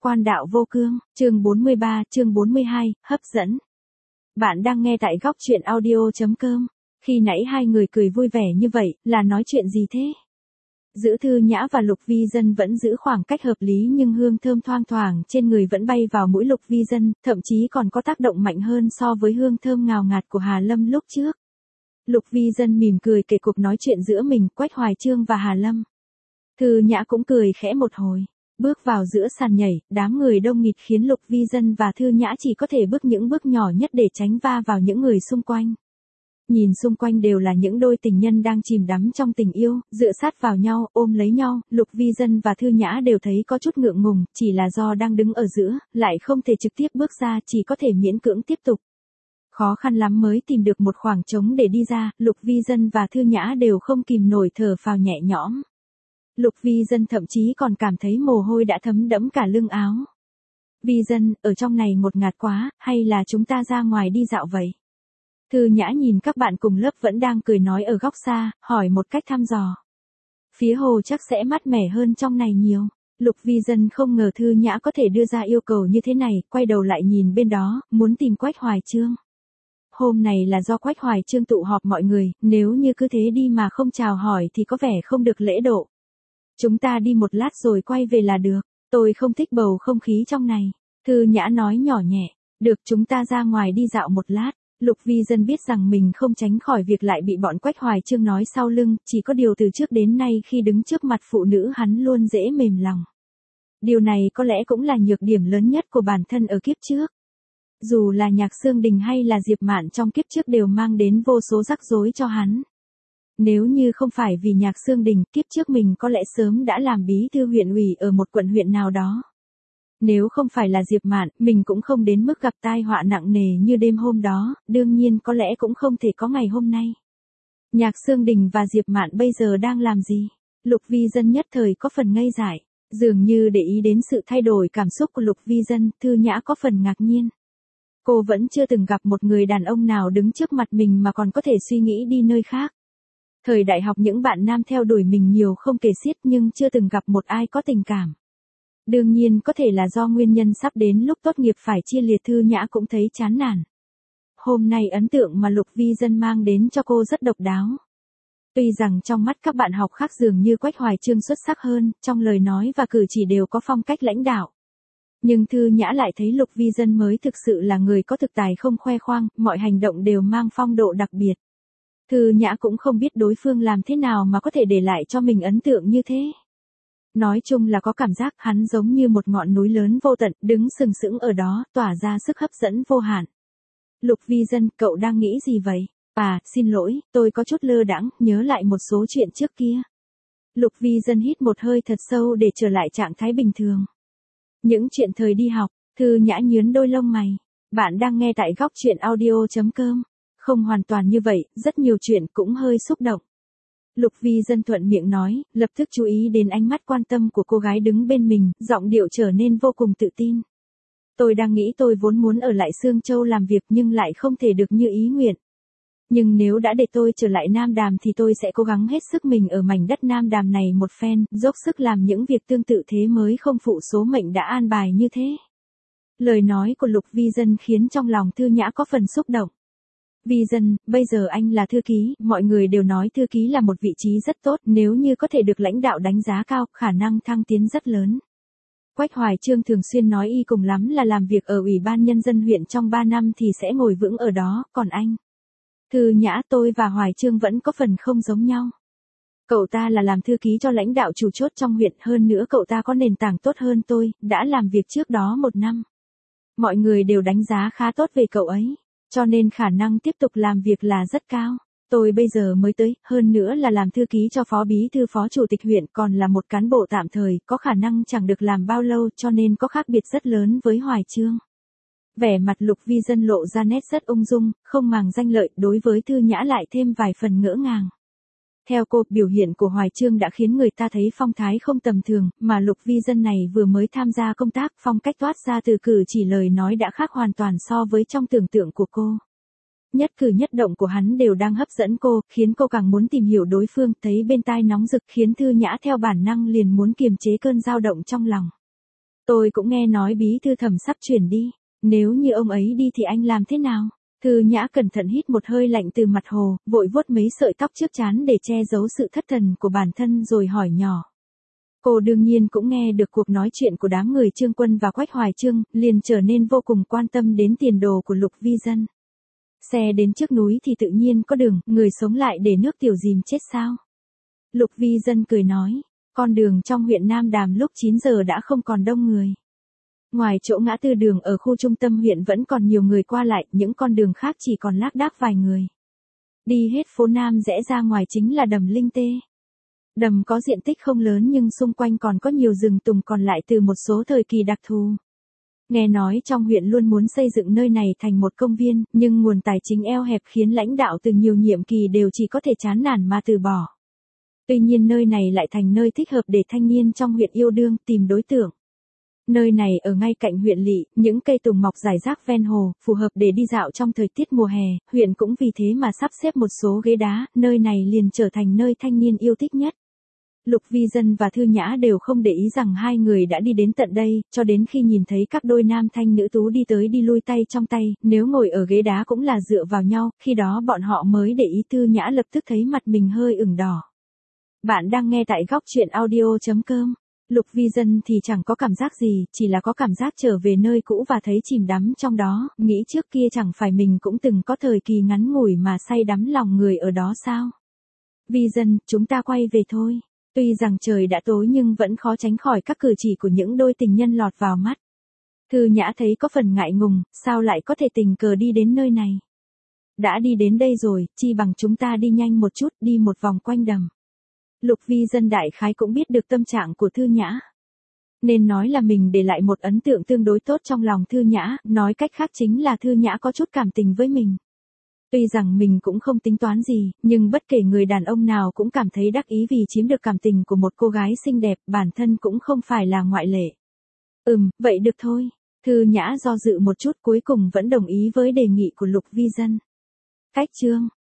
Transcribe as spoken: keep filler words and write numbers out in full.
Quan đạo vô cương, chương bốn mươi ba, chương bốn mươi hai, hấp dẫn. Bạn đang nghe tại góc truyện audio chấm com. Khi nãy hai người cười vui vẻ như vậy, là nói chuyện gì thế? Giữ Thư Nhã và Lục Vi Dân vẫn giữ khoảng cách hợp lý nhưng hương thơm thoang thoảng trên người vẫn bay vào mũi Lục Vi Dân, thậm chí còn có tác động mạnh hơn so với hương thơm ngào ngạt của Hà Lâm lúc trước. Lục Vi Dân mỉm cười kể cuộc nói chuyện giữa mình, Quách Hoài Chương và Hà Lâm. Thư Nhã cũng cười khẽ một hồi. Bước vào giữa sàn nhảy, đám người đông nghịt khiến Lục Vi Dân và Thư Nhã chỉ có thể bước những bước nhỏ nhất để tránh va vào những người xung quanh. Nhìn xung quanh đều là những đôi tình nhân đang chìm đắm trong tình yêu, dựa sát vào nhau, ôm lấy nhau, Lục Vi Dân và Thư Nhã đều thấy có chút ngượng ngùng, chỉ là do đang đứng ở giữa, lại không thể trực tiếp bước ra, chỉ có thể miễn cưỡng tiếp tục. Khó khăn lắm mới tìm được một khoảng trống để đi ra, Lục Vi Dân và Thư Nhã đều không kìm nổi thở phào nhẹ nhõm. Lục Vi Dân thậm chí còn cảm thấy mồ hôi đã thấm đẫm cả lưng áo. Vi Dân, ở trong này ngột ngạt quá, hay là chúng ta ra ngoài đi dạo vậy? Thư Nhã nhìn các bạn cùng lớp vẫn đang cười nói ở góc xa, hỏi một cách thăm dò. Phía hồ chắc sẽ mát mẻ hơn trong này nhiều. Lục Vi Dân không ngờ Thư Nhã có thể đưa ra yêu cầu như thế này, quay đầu lại nhìn bên đó, muốn tìm Quách Hoài Chương. Hôm này là do Quách Hoài Chương tụ họp mọi người, nếu như cứ thế đi mà không chào hỏi thì có vẻ không được lễ độ. Chúng ta đi một lát rồi quay về là được, tôi không thích bầu không khí trong này. Thư Nhã nói nhỏ nhẹ, được chúng ta ra ngoài đi dạo một lát. Lục Vi Dân biết rằng mình không tránh khỏi việc lại bị bọn Quách Hoài Chương nói sau lưng, chỉ có điều từ trước đến nay khi đứng trước mặt phụ nữ hắn luôn dễ mềm lòng. Điều này có lẽ cũng là nhược điểm lớn nhất của bản thân ở kiếp trước. Dù là Nhạc Xương Đình hay là Diệp Mạn trong kiếp trước đều mang đến vô số rắc rối cho hắn. Nếu như không phải vì Nhạc Xương Đình, kiếp trước mình có lẽ sớm đã làm bí thư huyện ủy ở một quận huyện nào đó. Nếu không phải là Diệp Mạn, mình cũng không đến mức gặp tai họa nặng nề như đêm hôm đó, đương nhiên có lẽ cũng không thể có ngày hôm nay. Nhạc Xương Đình và Diệp Mạn bây giờ đang làm gì? Lục Vi Dân nhất thời có phần ngây dại, dường như để ý đến sự thay đổi cảm xúc của Lục Vi Dân, Thư Nhã có phần ngạc nhiên. Cô vẫn chưa từng gặp một người đàn ông nào đứng trước mặt mình mà còn có thể suy nghĩ đi nơi khác. Thời đại học những bạn nam theo đuổi mình nhiều không kể xiết nhưng chưa từng gặp một ai có tình cảm. Đương nhiên có thể là do nguyên nhân sắp đến lúc tốt nghiệp phải chia liệt, Thư Nhã cũng thấy chán nản. Hôm nay ấn tượng mà Lục Vi Dân mang đến cho cô rất độc đáo. Tuy rằng trong mắt các bạn học khác dường như Quách Hoài Chương xuất sắc hơn, trong lời nói và cử chỉ đều có phong cách lãnh đạo. Nhưng Thư Nhã lại thấy Lục Vi Dân mới thực sự là người có thực tài không khoe khoang, mọi hành động đều mang phong độ đặc biệt. Thư Nhã cũng không biết đối phương làm thế nào mà có thể để lại cho mình ấn tượng như thế. Nói chung là có cảm giác hắn giống như một ngọn núi lớn vô tận, đứng sừng sững ở đó, tỏa ra sức hấp dẫn vô hạn. Lục Vi Dân, cậu đang nghĩ gì vậy? À, xin lỗi, tôi có chút lơ đãng, nhớ lại một số chuyện trước kia. Lục Vi Dân hít một hơi thật sâu để trở lại trạng thái bình thường. Những chuyện thời đi học, Thư Nhã nhướng đôi lông mày. Bạn đang nghe tại góc truyện audio chấm com. Không hoàn toàn như vậy, rất nhiều chuyện cũng hơi xúc động. Lục Vi Dân thuận miệng nói, lập tức chú ý đến ánh mắt quan tâm của cô gái đứng bên mình, giọng điệu trở nên vô cùng tự tin. Tôi đang nghĩ tôi vốn muốn ở lại Sương Châu làm việc nhưng lại không thể được như ý nguyện. Nhưng nếu đã để tôi trở lại Nam Đàm thì tôi sẽ cố gắng hết sức mình ở mảnh đất Nam Đàm này một phen, dốc sức làm những việc tương tự thế mới không phụ số mệnh đã an bài như thế. Lời nói của Lục Vi Dân khiến trong lòng Thư Nhã có phần xúc động. Vi Dân, bây giờ anh là thư ký, mọi người đều nói thư ký là một vị trí rất tốt, nếu như có thể được lãnh đạo đánh giá cao, khả năng thăng tiến rất lớn. Quách Hoài Chương thường xuyên nói y cùng lắm là làm việc ở Ủy ban Nhân dân huyện trong ba năm thì sẽ ngồi vững ở đó, còn anh? Thư Nhã, tôi và Hoài Chương vẫn có phần không giống nhau. Cậu ta là làm thư ký cho lãnh đạo chủ chốt trong huyện, hơn nữa cậu ta có nền tảng tốt hơn tôi, đã làm việc trước đó một năm. Mọi người đều đánh giá khá tốt về cậu ấy. Cho nên khả năng tiếp tục làm việc là rất cao. Tôi bây giờ mới tới, hơn nữa là làm thư ký cho phó bí thư phó chủ tịch huyện, còn là một cán bộ tạm thời, có khả năng chẳng được làm bao lâu cho nên có khác biệt rất lớn với Hoài Chương. Vẻ mặt Lục Vi Dân lộ ra nét rất ung dung, không màng danh lợi, đối với Thư Nhã lại thêm vài phần ngỡ ngàng. Theo cô, biểu hiện của Hoài Chương đã khiến người ta thấy phong thái không tầm thường, mà Lục Vi Dân này vừa mới tham gia công tác, phong cách toát ra từ cử chỉ lời nói đã khác hoàn toàn so với trong tưởng tượng của cô. Nhất cử nhất động của hắn đều đang hấp dẫn cô, khiến cô càng muốn tìm hiểu đối phương, thấy bên tai nóng rực khiến Thư Nhã theo bản năng liền muốn kiềm chế cơn dao động trong lòng. Tôi cũng nghe nói bí thư Thẩm sắp chuyển đi. Nếu như ông ấy đi thì anh làm thế nào? Thư Nhã cẩn thận hít một hơi lạnh từ mặt hồ, vội vuốt mấy sợi tóc trước trán để che giấu sự thất thần của bản thân rồi hỏi nhỏ. Cô đương nhiên cũng nghe được cuộc nói chuyện của đám người Trương Quân và Quách Hoài Chương, liền trở nên vô cùng quan tâm đến tiền đồ của Lục Vi Dân. Xe đến trước núi thì tự nhiên có đường, người sống lại để nước tiểu dìm chết sao? Lục Vi Dân cười nói, con đường trong huyện Nam Đàm lúc chín giờ đã không còn đông người. Ngoài chỗ ngã tư đường ở khu trung tâm huyện vẫn còn nhiều người qua lại, những con đường khác chỉ còn lác đác vài người. Đi hết phố Nam rẽ ra ngoài chính là đầm Linh Tê. Đầm có diện tích không lớn nhưng xung quanh còn có nhiều rừng tùng còn lại từ một số thời kỳ đặc thù. Nghe nói trong huyện luôn muốn xây dựng nơi này thành một công viên, nhưng nguồn tài chính eo hẹp khiến lãnh đạo từ nhiều nhiệm kỳ đều chỉ có thể chán nản mà từ bỏ. Tuy nhiên nơi này lại thành nơi thích hợp để thanh niên trong huyện yêu đương, tìm đối tượng. Nơi này ở ngay cạnh huyện lỵ, những cây tùng mọc rải rác ven hồ, phù hợp để đi dạo trong thời tiết mùa hè, huyện cũng vì thế mà sắp xếp một số ghế đá, nơi này liền trở thành nơi thanh niên yêu thích nhất. Lục Vi Dân và Thư Nhã đều không để ý rằng hai người đã đi đến tận đây, cho đến khi nhìn thấy các đôi nam thanh nữ tú đi tới đi lui tay trong tay, nếu ngồi ở ghế đá cũng là dựa vào nhau, khi đó bọn họ mới để ý. Thư Nhã lập tức thấy mặt mình hơi ửng đỏ. Bạn đang nghe tại góc truyện audio chấm com. Lục Vi Dân thì chẳng có cảm giác gì, chỉ là có cảm giác trở về nơi cũ và thấy chìm đắm trong đó, nghĩ trước kia chẳng phải mình cũng từng có thời kỳ ngắn ngủi mà say đắm lòng người ở đó sao? Vi Dân, chúng ta quay về thôi. Tuy rằng trời đã tối nhưng vẫn khó tránh khỏi các cử chỉ của những đôi tình nhân lọt vào mắt. Thư Nhã thấy có phần ngại ngùng, sao lại có thể tình cờ đi đến nơi này? Đã đi đến đây rồi, chi bằng chúng ta đi nhanh một chút, đi một vòng quanh đầm. Lục Vi Dân đại khái cũng biết được tâm trạng của Thư Nhã. Nên nói là mình để lại một ấn tượng tương đối tốt trong lòng Thư Nhã, nói cách khác chính là Thư Nhã có chút cảm tình với mình. Tuy rằng mình cũng không tính toán gì, nhưng bất kể người đàn ông nào cũng cảm thấy đắc ý vì chiếm được cảm tình của một cô gái xinh đẹp, bản thân cũng không phải là ngoại lệ. Ừm, vậy được thôi. Thư Nhã do dự một chút cuối cùng vẫn đồng ý với đề nghị của Lục Vi Dân. Cách chương